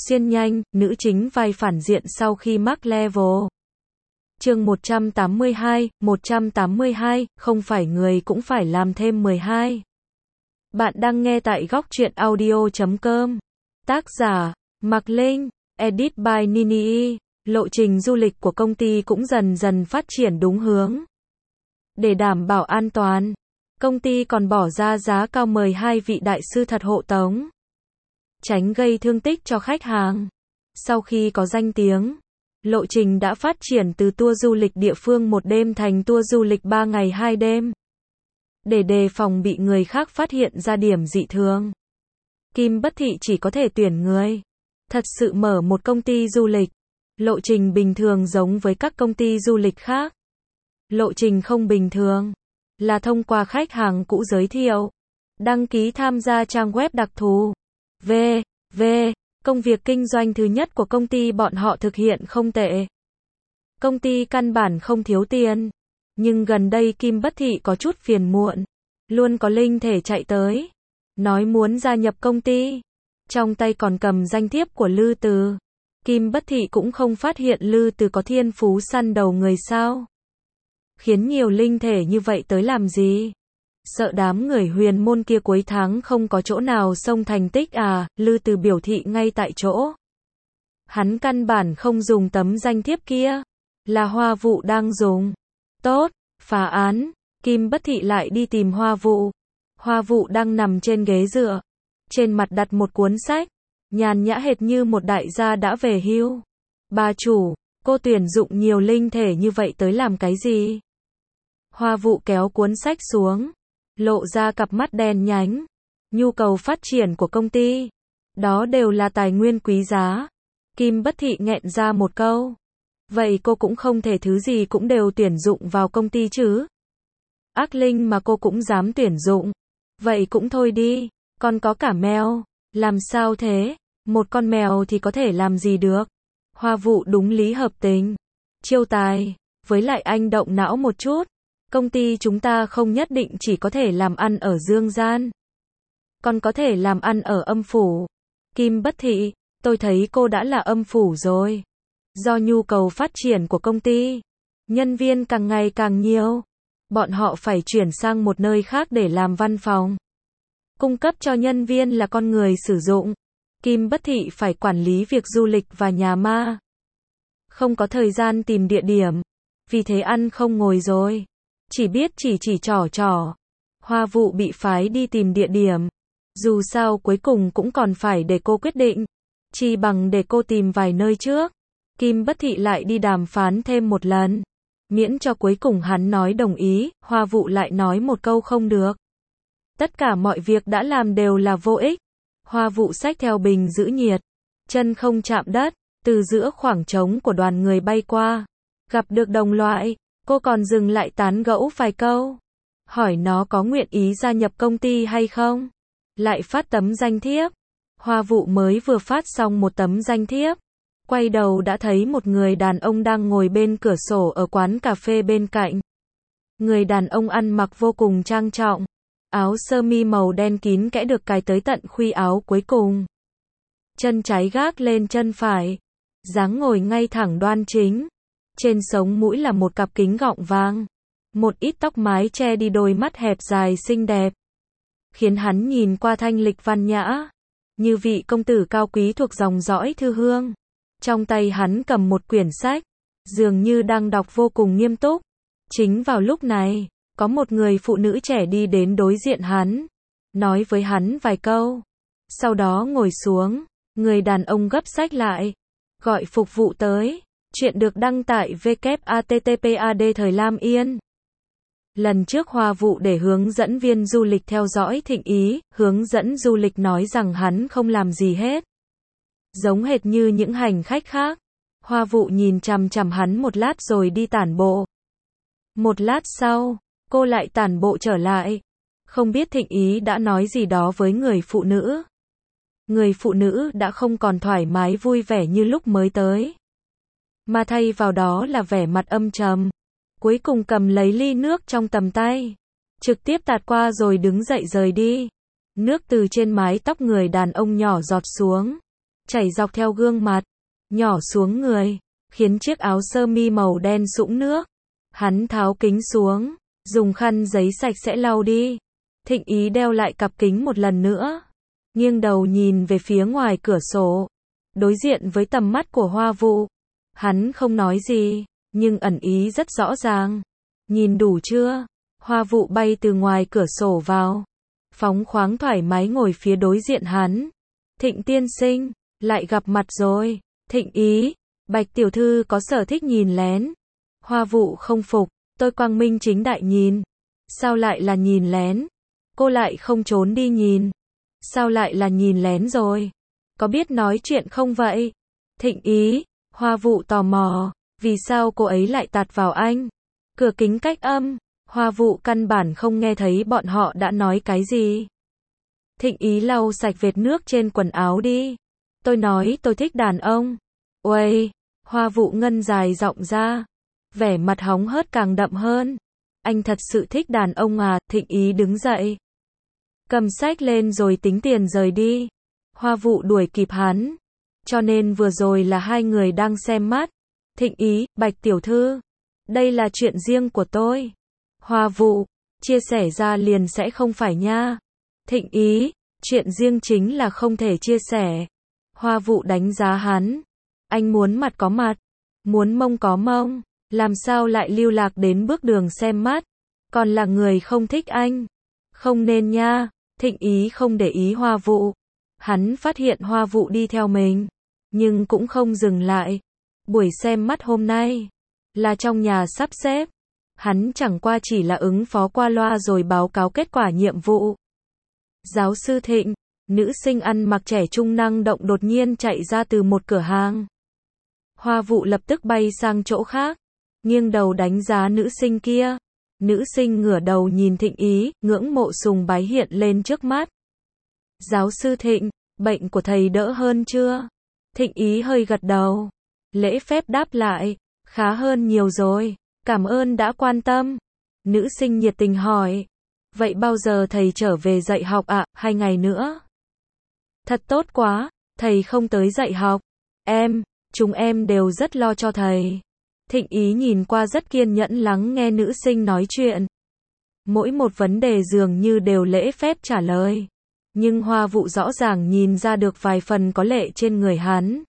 Xuyên nhanh, nữ chính vai phản diện sau khi mắc level. Chương 182, không phải người cũng phải làm thêm 12. Bạn đang nghe tại góc truyện audio.com. Tác giả, Mạc Linh, edit by Nini. Lộ trình du lịch của công ty cũng dần dần phát triển đúng hướng. Để đảm bảo an toàn, công ty còn bỏ ra giá cao mời 2 vị đại sư thật hộ tống, tránh gây thương tích cho khách hàng. Sau khi có danh tiếng, lộ trình đã phát triển từ tour du lịch địa phương 1 đêm thành tour du lịch 3 ngày 2 đêm. Để đề phòng bị người khác phát hiện ra điểm dị thường, Kim Bất Thị chỉ có thể tuyển người thật sự mở một công ty du lịch. Lộ trình bình thường giống với các công ty du lịch khác. Lộ trình không bình thường là thông qua khách hàng cũ giới thiệu, đăng ký tham gia trang web đặc thù. Công việc kinh doanh thứ nhất của công ty bọn họ thực hiện không tệ. Công ty căn bản không thiếu tiền, nhưng gần đây Kim Bất Thị có chút phiền muộn, luôn có linh thể chạy tới, nói muốn gia nhập công ty, trong tay còn cầm danh thiếp của Lư Từ. Kim Bất Thị cũng không phát hiện Lư Từ có thiên phú săn đầu người sao. Khiến nhiều linh thể như vậy tới làm gì? Sợ đám người huyền môn kia cuối tháng không có chỗ nào xông thành tích à? Lư Từ biểu thị ngay tại chỗ. Hắn căn bản không dùng tấm danh thiếp kia, là Hoa Vụ đang dùng. Tốt, phá án. Kim Bất Thị lại đi tìm Hoa Vụ. Hoa Vụ đang nằm trên ghế dựa, trên mặt đặt một cuốn sách, nhàn nhã hệt như một đại gia đã về hưu. Bà chủ, cô tuyển dụng nhiều linh thể như vậy tới làm cái gì? Hoa Vụ kéo cuốn sách xuống, lộ ra cặp mắt đen nhánh. Nhu cầu phát triển của công ty, đó đều là tài nguyên quý giá. Kim Bất Thị nghẹn ra một câu. Vậy cô cũng không thể thứ gì cũng đều tuyển dụng vào công ty chứ? Ác linh mà cô cũng dám tuyển dụng. Vậy cũng thôi đi, còn có cả mèo. Làm sao thế? Một con mèo thì có thể làm gì được? Hoa Vụ đúng lý hợp tình. Chiêu tài, với lại anh động não một chút. Công ty chúng ta không nhất định chỉ có thể làm ăn ở dương gian, còn có thể làm ăn ở âm phủ. Kim Bất Thị, tôi thấy cô đã là âm phủ rồi. Do nhu cầu phát triển của công ty, nhân viên càng ngày càng nhiều, bọn họ phải chuyển sang một nơi khác để làm văn phòng, cung cấp cho nhân viên là con người sử dụng. Kim Bất Thị phải quản lý việc du lịch và nhà ma, không có thời gian tìm địa điểm, vì thế ăn không ngồi rồi, chỉ biết chỉ trò. Hoa Vụ bị phái đi tìm địa điểm, dù sao cuối cùng cũng còn phải để cô quyết định, chỉ bằng để cô tìm vài nơi trước. Kim Bất Thị lại đi đàm phán thêm một lần, miễn cho cuối cùng hắn nói đồng ý. Hoa Vụ lại nói một câu không được. Tất cả mọi việc đã làm đều là vô ích. Hoa Vụ xách theo bình giữ nhiệt, chân không chạm đất, từ giữa khoảng trống của đoàn người bay qua, gặp được đồng loại, cô còn dừng lại tán gẫu vài câu, hỏi nó có nguyện ý gia nhập công ty hay không, lại phát tấm danh thiếp. Hoa Vụ mới vừa phát xong một tấm danh thiếp, quay đầu đã thấy một người đàn ông đang ngồi bên cửa sổ ở quán cà phê bên cạnh. Người đàn ông ăn mặc vô cùng trang trọng, áo sơ mi màu đen kín kẽ được cài tới tận khuy áo cuối cùng, chân trái gác lên chân phải, dáng ngồi ngay thẳng đoan chính. Trên sống mũi là một cặp kính gọng vàng, một ít tóc mái che đi đôi mắt hẹp dài xinh đẹp, khiến hắn nhìn qua thanh lịch văn nhã, như vị công tử cao quý thuộc dòng dõi Thư Hương. Trong tay hắn cầm một quyển sách, dường như đang đọc vô cùng nghiêm túc. Chính vào lúc này, có một người phụ nữ trẻ đi đến đối diện hắn, nói với hắn vài câu, sau đó ngồi xuống. Người đàn ông gấp sách lại, gọi phục vụ tới. Chuyện được đăng tại www.httpad Thời Lam Yên. Lần trước Hoa Vụ để hướng dẫn viên du lịch theo dõi Thịnh Ý, hướng dẫn du lịch nói rằng hắn không làm gì hết, giống hệt như những hành khách khác. Hoa Vụ nhìn chằm chằm hắn một lát rồi đi tản bộ. Một lát sau, cô lại tản bộ trở lại. Không biết Thịnh Ý đã nói gì đó với người phụ nữ. Người phụ nữ đã không còn thoải mái vui vẻ như lúc mới tới, mà thay vào đó là vẻ mặt âm trầm. Cuối cùng cầm lấy ly nước trong tầm tay, trực tiếp tạt qua rồi đứng dậy rời đi. Nước từ trên mái tóc người đàn ông nhỏ giọt xuống, chảy dọc theo gương mặt, nhỏ xuống người, khiến chiếc áo sơ mi màu đen sũng nước. Hắn tháo kính xuống, dùng khăn giấy sạch sẽ lau đi. Thịnh Ý đeo lại cặp kính một lần nữa, nghiêng đầu nhìn về phía ngoài cửa sổ, đối diện với tầm mắt của Hoa Vụ. Hắn không nói gì, nhưng ẩn ý rất rõ ràng. Nhìn đủ chưa? Hoa Vụ bay từ ngoài cửa sổ vào, phóng khoáng thoải mái ngồi phía đối diện hắn. Thịnh tiên sinh, lại gặp mặt rồi. Thịnh Ý, Bạch tiểu thư có sở thích nhìn lén. Hoa Vụ không phục, tôi quang minh chính đại nhìn. Sao lại là nhìn lén? Cô lại không trốn đi nhìn. Sao lại là nhìn lén rồi? Có biết nói chuyện không vậy? Thịnh Ý, Hoa Vụ tò mò, vì sao cô ấy lại tạt vào anh? Cửa kính cách âm, Hoa Vụ căn bản không nghe thấy bọn họ đã nói cái gì. Thịnh Ý lau sạch vệt nước trên quần áo đi. Tôi nói tôi thích đàn ông. Uầy, Hoa Vụ ngân dài giọng ra, vẻ mặt hóng hớt càng đậm hơn. Anh thật sự thích đàn ông à? Thịnh Ý đứng dậy, cầm sách lên rồi tính tiền rời đi. Hoa Vụ đuổi kịp hắn, cho nên vừa rồi là hai người đang xem mắt. Thịnh Ý, Bạch tiểu thư, đây là chuyện riêng của tôi. Hoa Vụ, chia sẻ ra liền sẽ không phải nha. Thịnh Ý, chuyện riêng chính là không thể chia sẻ. Hoa Vụ đánh giá hắn. Anh muốn mặt có mặt, muốn mông có mông, làm sao lại lưu lạc đến bước đường xem mắt, còn là người không thích anh. Không nên nha. Thịnh Ý không để ý Hoa Vụ. Hắn phát hiện Hoa Vụ đi theo mình, nhưng cũng không dừng lại. Buổi xem mắt hôm nay là trong nhà sắp xếp. Hắn chẳng qua chỉ là ứng phó qua loa rồi báo cáo kết quả nhiệm vụ. Giáo sư Thịnh, nữ sinh ăn mặc trẻ trung năng động đột nhiên chạy ra từ một cửa hàng. Hoa Vụ lập tức bay sang chỗ khác, nghiêng đầu đánh giá nữ sinh kia. Nữ sinh ngửa đầu nhìn Thịnh Ý, ngưỡng mộ sùng bái hiện lên trước mắt. Giáo sư Thịnh, bệnh của thầy đỡ hơn chưa? Thịnh Ý hơi gật đầu, lễ phép đáp lại, khá hơn nhiều rồi, cảm ơn đã quan tâm. Nữ sinh nhiệt tình hỏi, vậy bao giờ thầy trở về dạy học ạ? 2 ngày nữa. Thật tốt quá, thầy không tới dạy học. Chúng em đều rất lo cho thầy. Thịnh Ý nhìn qua rất kiên nhẫn lắng nghe nữ sinh nói chuyện. Mỗi một vấn đề dường như đều lễ phép trả lời. Nhưng Hoa Vụ rõ ràng nhìn ra được vài phần có lệ trên người hắn.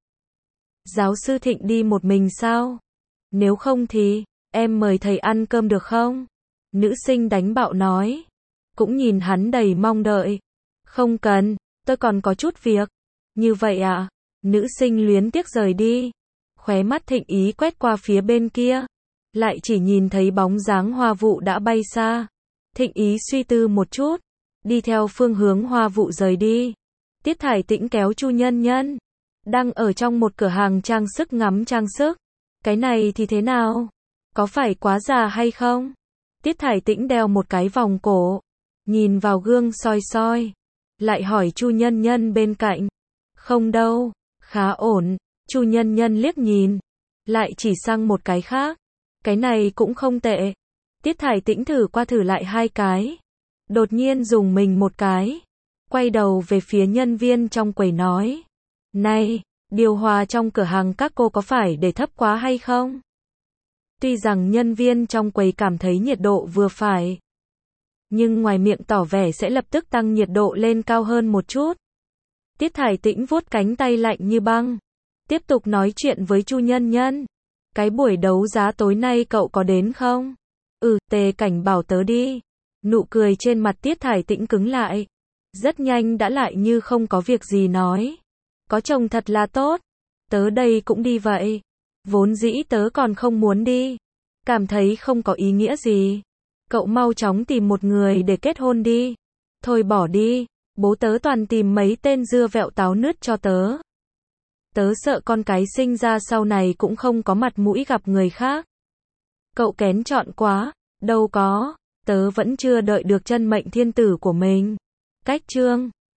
Giáo sư Thịnh đi một mình sao? Nếu không thì, em mời thầy ăn cơm được không? Nữ sinh đánh bạo nói. Cũng nhìn hắn đầy mong đợi. Không cần, tôi còn có chút việc. Như vậy ạ? Nữ sinh luyến tiếc rời đi. Khóe mắt Thịnh Ý quét qua phía bên kia, lại chỉ nhìn thấy bóng dáng Hoa Vụ đã bay xa. Thịnh Ý suy tư một chút, đi theo phương hướng Hoa Vụ rời đi. Tiết Thải Tĩnh kéo Chu Nhân Nhân, đang ở trong một cửa hàng trang sức ngắm trang sức. Cái này thì thế nào? Có phải quá già hay không? Tiết Thải Tĩnh đeo một cái vòng cổ, nhìn vào gương soi soi, lại hỏi Chu Nhân Nhân bên cạnh. Không đâu, khá ổn. Chu Nhân Nhân liếc nhìn, lại chỉ sang một cái khác. Cái này cũng không tệ. Tiết Thải Tĩnh thử qua thử lại 2 cái. Đột nhiên dùng mình một cái. Quay đầu về phía nhân viên trong quầy nói. Này, điều hòa trong cửa hàng các cô có phải để thấp quá hay không? Tuy rằng nhân viên trong quầy cảm thấy nhiệt độ vừa phải, nhưng ngoài miệng tỏ vẻ sẽ lập tức tăng nhiệt độ lên cao hơn một chút. Tiết Thải Tĩnh vuốt cánh tay lạnh như băng, tiếp tục nói chuyện với Chu Nhân Nhân. Cái buổi đấu giá tối nay cậu có đến không? Tề Cảnh bảo tớ đi. Nụ cười trên mặt Tiết Thải Tĩnh cứng lại. Rất nhanh đã lại như không có việc gì nói. Có chồng thật là tốt. Tớ đây cũng đi vậy. Vốn dĩ tớ còn không muốn đi. Cảm thấy không có ý nghĩa gì. Cậu mau chóng tìm một người để kết hôn đi. Thôi bỏ đi. Bố tớ toàn tìm mấy tên dưa vẹo táo nứt cho tớ. Tớ sợ con cái sinh ra sau này cũng không có mặt mũi gặp người khác. Cậu kén chọn quá. Đâu có. Tớ vẫn chưa đợi được chân mệnh thiên tử của mình. Cách chương